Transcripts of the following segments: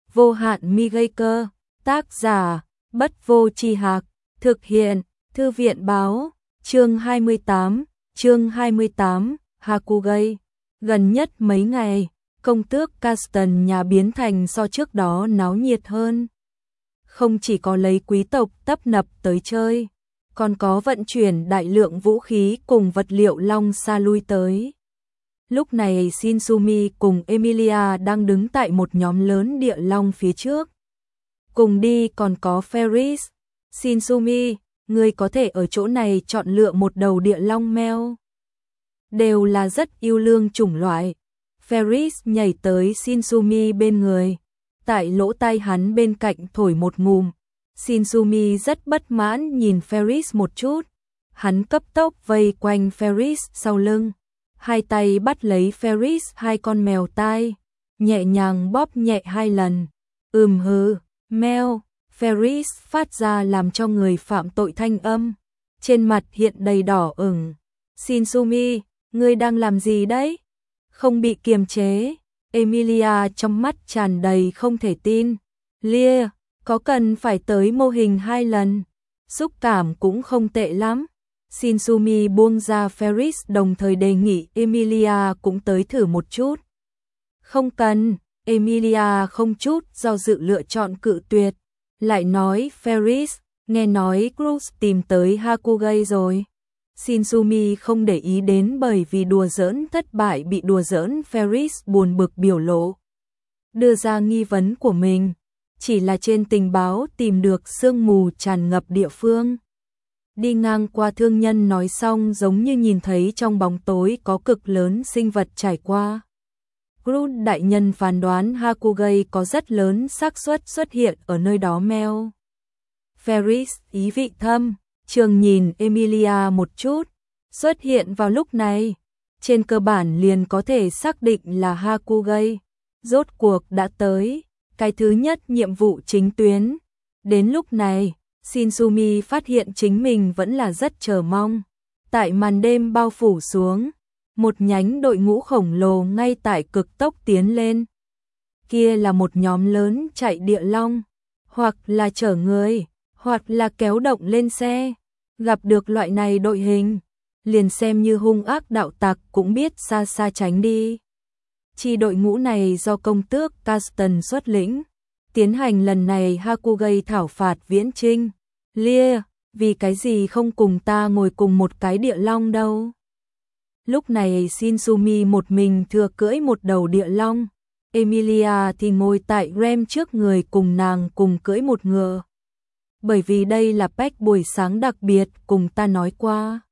vô hạn mi gây cơ, tác giả, Bất Vô Tri Hạc, thực hiện, Thư viện báo, chương 28, Hakugai. Gần nhất mấy ngày, công tước Caston nhà biến thành so trước đó náo nhiệt hơn. Không chỉ có lấy quý tộc tấp nập tới chơi, còn có vận chuyển đại lượng vũ khí cùng vật liệu long xa lui tới. Lúc này Shinsumi cùng Emilia đang đứng tại một nhóm lớn địa long phía trước. Cùng đi còn có Ferris. Shinsumi, ngươi có thể ở chỗ này chọn lựa một đầu địa long meo. Đều là rất yêu lương chủng loại. Ferris nhảy tới Shinsumi bên người. Tại lỗ tai hắn bên cạnh thổi một ngụm. Shinsumi rất bất mãn nhìn Ferris một chút. Hắn cấp tốc vây quanh Ferris sau lưng. Hai tay bắt lấy Ferris hai con mèo tai. Nhẹ nhàng bóp nhẹ hai lần. Hừ, meo. Ferris phát ra làm cho người phạm tội thanh âm. Trên mặt hiện đầy đỏ ửng. Shinsumi, ngươi đang làm gì đấy? Không bị kiềm chế. Emilia trong mắt tràn đầy không thể tin. Lia, có cần phải tới mô hình 2 lần? Xúc cảm cũng không tệ lắm. Shinsumi buông ra Ferris đồng thời đề nghị Emilia cũng tới thử một chút. Không cần, Emilia không chút do dự lựa chọn cự tuyệt. Lại nói Ferris, nghe nói Cruz tìm tới Hakugai rồi. Shinsumi không để ý đến bởi vì đùa giỡn thất bại bị đùa giỡn Ferris buồn bực biểu lộ. Đưa ra nghi vấn của mình, chỉ là trên tình báo tìm được sương mù tràn ngập địa phương. Đi ngang qua thương nhân nói xong giống như nhìn thấy trong bóng tối có cực lớn sinh vật trải qua. Groot đại nhân phán đoán Hakugai có rất lớn xác suất xuất hiện ở nơi đó meo. Ferris ý vị thâm, trường nhìn Emilia một chút, xuất hiện vào lúc này. Trên cơ bản liền có thể xác định là Hakugai. Rốt cuộc đã tới, cái thứ nhất nhiệm vụ chính tuyến. Đến lúc này, Shinsumi phát hiện chính mình vẫn là rất chờ mong. Tại màn đêm bao phủ xuống, một nhánh đội ngũ khổng lồ ngay tại cực tốc tiến lên. Kia là một nhóm lớn chạy địa long, hoặc là chở người, hoặc là kéo động lên xe. Gặp được loại này đội hình, liền xem như hung ác đạo tặc cũng biết xa xa tránh đi. Chi đội ngũ này do công tước Caston xuất lĩnh, tiến hành lần này Hakugai thảo phạt viễn chinh. Lia, vì cái gì không cùng ta ngồi cùng một cái địa long đâu? Lúc này Shinsumi một mình thừa cưỡi một đầu địa long. Emilia thì ngồi tại rem trước người cùng nàng cùng cưỡi một ngựa. Bởi vì đây là pack buổi sáng đặc biệt cùng ta nói qua.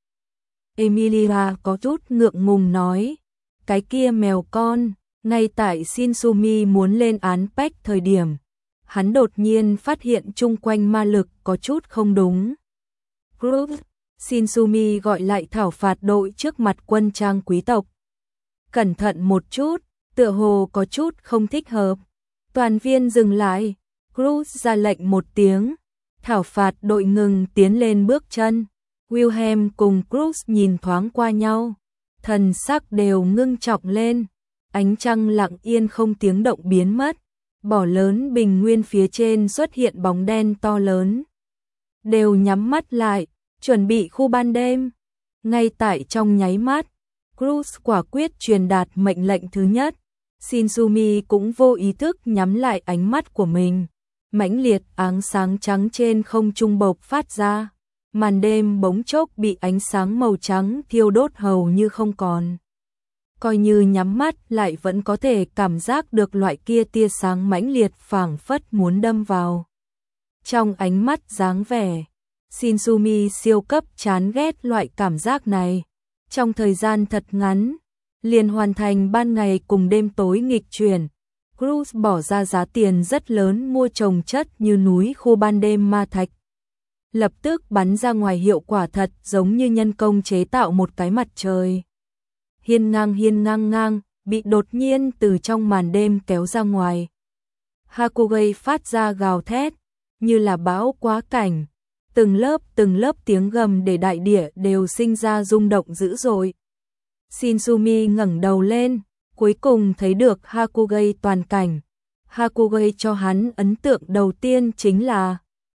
Emilia có chút ngượng ngùng nói. Cái kia mèo con, ngay tại Shinsumi muốn lên án pack thời điểm. Hắn đột nhiên phát hiện chung quanh ma lực có chút không đúng. Groot, Shinsumi gọi lại thảo phạt đội trước mặt quân trang quý tộc. Cẩn thận một chút, tựa hồ có chút không thích hợp. Toàn viên dừng lại, Groot ra lệnh một tiếng. Thảo phạt đội ngừng tiến lên bước chân. Wilhelm cùng Groot nhìn thoáng qua nhau. Thần sắc đều ngưng trọng lên. Ánh trăng lặng yên không tiếng động biến mất. Bỏ lớn bình nguyên phía trên xuất hiện bóng đen to lớn. Đều nhắm mắt lại, chuẩn bị khu ban đêm. Ngay tại trong nháy mắt, Groot quả quyết truyền đạt mệnh lệnh thứ nhất. Shinsumi cũng vô ý thức nhắm lại ánh mắt của mình. Mãnh liệt áng sáng trắng trên không trung bộc phát ra. Màn đêm bỗng chốc bị ánh sáng màu trắng thiêu đốt hầu như không còn. Coi như nhắm mắt lại vẫn có thể cảm giác được loại kia tia sáng mãnh liệt phảng phất muốn đâm vào. Trong ánh mắt dáng vẻ, Shinsumi siêu cấp chán ghét loại cảm giác này. Trong thời gian thật ngắn, liền hoàn thành ban ngày cùng đêm tối nghịch chuyển. Groot bỏ ra giá tiền rất lớn mua trồng chất như núi khu ban đêm ma thạch. Lập tức bắn ra ngoài hiệu quả thật giống như nhân công chế tạo một cái mặt trời. Hiên ngang ngang, bị đột nhiên từ trong màn đêm kéo ra ngoài. Hakugai phát ra gào thét, như là bão quá cảnh. Từng lớp tiếng gầm để đại địa đều sinh ra rung động dữ dội. Shinsumi ngẩng đầu lên, cuối cùng thấy được Hakugai toàn cảnh. Hakugai cho hắn ấn tượng đầu tiên chính là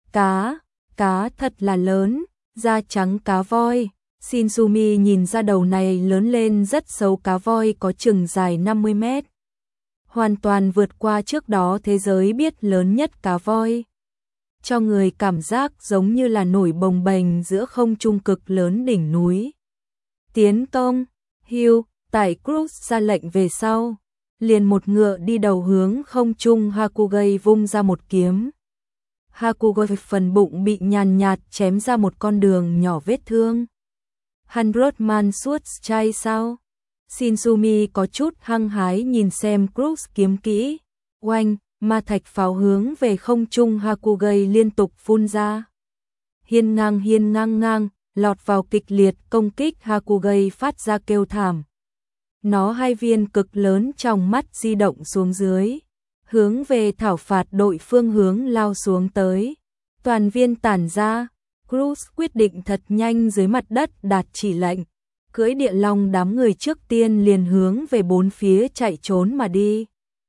cá thật là lớn, da trắng cá voi. Shinzumi nhìn ra đầu này lớn lên rất xấu, cá voi có chừng dài 50 mét. Hoàn toàn vượt qua trước đó thế giới biết lớn nhất cá voi. Cho người cảm giác giống như là nổi bồng bềnh giữa không trung cực lớn đỉnh núi. Tiến công, Hugh, tại Cruz ra lệnh về sau. Liền một ngựa đi đầu hướng không trung, Hakugai vung ra một kiếm. Hakugai phần bụng bị nhàn nhạt chém ra một con đường nhỏ vết thương. Handroman suốt chai sao? Shinzumi có chút hăng hái nhìn xem Cruz kiếm kỹ. Oanh, ma thạch pháo hướng về không trung, Hakugai liên tục phun ra. Hiên ngang, lọt vào kịch liệt công kích, Hakugai phát ra kêu thảm. Nó hai viên cực lớn trong mắt di động xuống dưới, hướng về thảo phạt đội phương hướng lao xuống tới. Toàn viên tản ra, Cruz quyết định thật nhanh dưới mặt đất đạt chỉ lệnh. Cưỡi địa long đám người trước tiên liền hướng về bốn phía chạy trốn mà đi.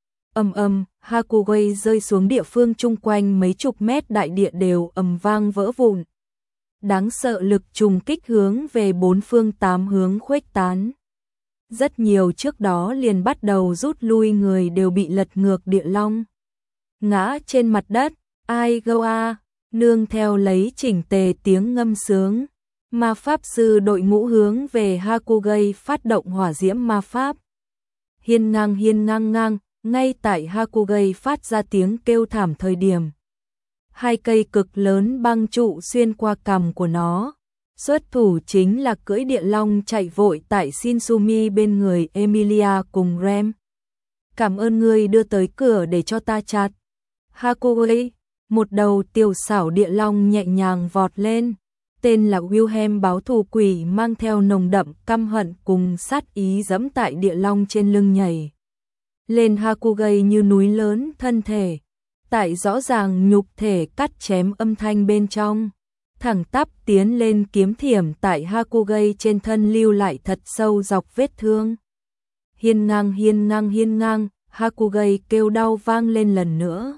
Hakugai rơi xuống địa phương chung quanh mấy chục mét, đại địa đều ầm vang vỡ vụn. Đáng sợ lực trùng kích hướng về bốn phương tám hướng khuếch tán. Rất nhiều trước đó liền bắt đầu rút lui người đều bị lật ngược, địa long ngã trên mặt đất. Ai goa, nương theo lấy chỉnh tề tiếng ngâm sướng. Ma pháp sư đội ngũ hướng về Hakugai phát động hỏa diễm ma pháp. Hiên ngang, ngay tại Hakugai phát ra tiếng kêu thảm thời điểm. Hai cây cực lớn băng trụ xuyên qua cằm của nó. Xuất thủ chính là cưỡi địa long chạy vội tại Shinzumi bên người Emilia cùng Rem. Cảm ơn ngươi đưa tới cửa để cho ta chặt. Hakugai, một đầu tiểu xảo địa long nhẹ nhàng vọt lên. Tên là Wilhelm báo thù quỷ, mang theo nồng đậm căm hận cùng sát ý dẫm tại địa long trên lưng nhảy lên Hakugai như núi lớn thân thể. Tại rõ ràng nhục thể cắt chém âm thanh bên trong, thẳng tắp tiến lên kiếm thiểm tại Hakugai trên thân lưu lại thật sâu dọc vết thương. Hiên ngang, Hakugai kêu đau vang lên lần nữa.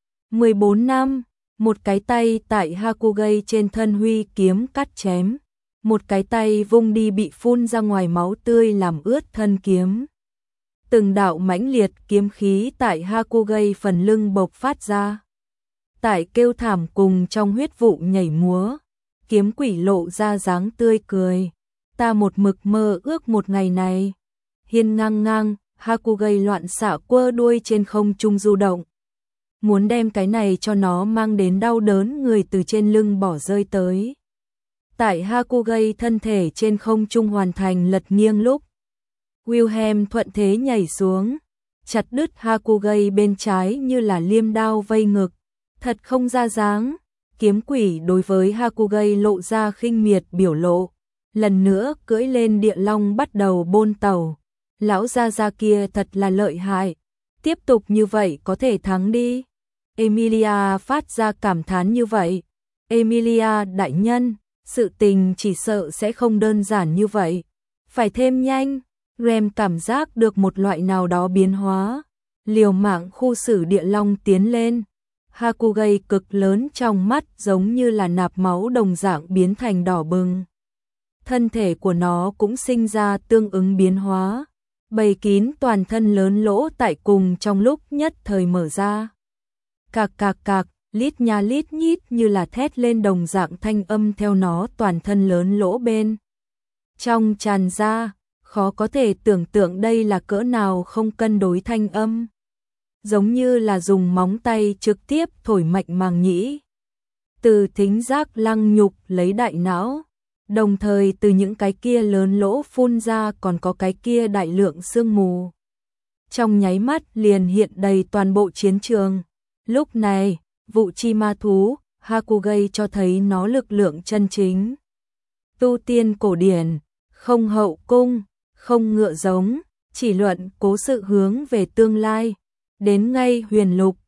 14 năm, một cái tay tại Hakugai trên thân huy kiếm cắt chém, một cái tay vung đi bị phun ra ngoài máu tươi làm ướt thân kiếm. Từng đạo mãnh liệt kiếm khí tại Hakugai phần lưng bộc phát ra. Tại kêu thảm cùng trong huyết vụ nhảy múa, kiếm quỷ lộ ra dáng tươi cười. Ta một mực mơ ước một ngày này. Hiên ngang, Hakugai loạn xạ quơ đuôi trên không trung du động. Muốn đem cái này cho nó mang đến đau đớn người từ trên lưng bỏ rơi tới. Tại Hakugai thân thể trên không trung hoàn thành lật nghiêng lúc, Wilhelm thuận thế nhảy xuống, chặt đứt Hakugai bên trái như là liêm đao vây ngực. Thật không ra dáng. Kiếm quỷ đối với Hakugai lộ ra khinh miệt biểu lộ. Lần nữa cưỡi lên địa long bắt đầu bôn tàu. Lão gia kia thật là lợi hại. Tiếp tục như vậy có thể thắng đi. Emilia phát ra cảm thán như vậy. Emilia đại nhân, sự tình chỉ sợ sẽ không đơn giản như vậy. Phải thêm nhanh. Rem cảm giác được một loại nào đó biến hóa. Liều mạng khu xử địa long tiến lên. Hakugai cực lớn trong mắt giống như là nạp máu đồng dạng biến thành đỏ bừng. Thân thể của nó cũng sinh ra tương ứng biến hóa. Bầy kín toàn thân lớn lỗ tại cùng trong lúc nhất thời mở ra. Cạc, lít nha lít nhít như là thét lên đồng dạng thanh âm theo nó toàn thân lớn lỗ bên trong tràn ra, khó có thể tưởng tượng đây là cỡ nào không cân đối thanh âm. Giống như là dùng móng tay trực tiếp thổi mạnh màng nhĩ. Từ thính giác lăng nhục lấy đại não, đồng thời từ những cái kia lớn lỗ phun ra còn có cái kia đại lượng sương mù. Trong nháy mắt liền hiện đầy toàn bộ chiến trường. Lúc này, vụ chi ma thú, Hakugai cho thấy nó lực lượng chân chính. Tu tiên cổ điển, không hậu cung, không ngựa giống, chỉ luận cố sự hướng về tương lai. Đến ngay huyền lục,